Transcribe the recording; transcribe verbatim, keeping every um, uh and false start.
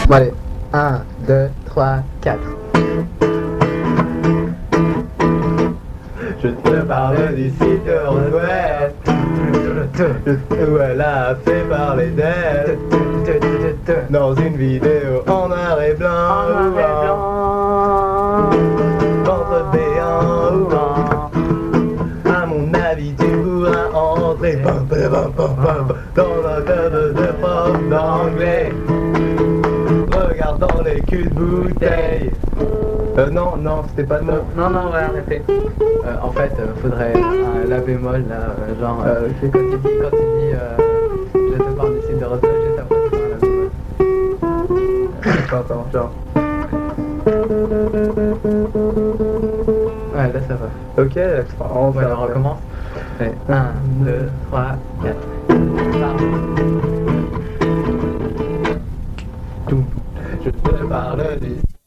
Bon allez, un, deux, trois, quatre. Je te parle du site Roswell, où elle a fait parler d'elle dans une vidéo en noir et blanc. En noir et blanc. Ventre béant ou non. À mon avis, tu pourras entrer bam, bam, bam, bam, bam, dans un club de prof d'anglais, regardant les culs de bouteille. Euh, non, non, c'était pas top. Non, non, ouais, en effet. Euh, en fait, euh, faudrait un la bémol là, euh, genre euh, Euh, quand il dit, quand il dit euh, je te parle du site de Roswell, juste après c'est un la bémol. Attends, attends, genre. Ouais, là ça va. Ok, on Ouais, va on recommence. Allez, un, deux, trois, quatre. Je te parle du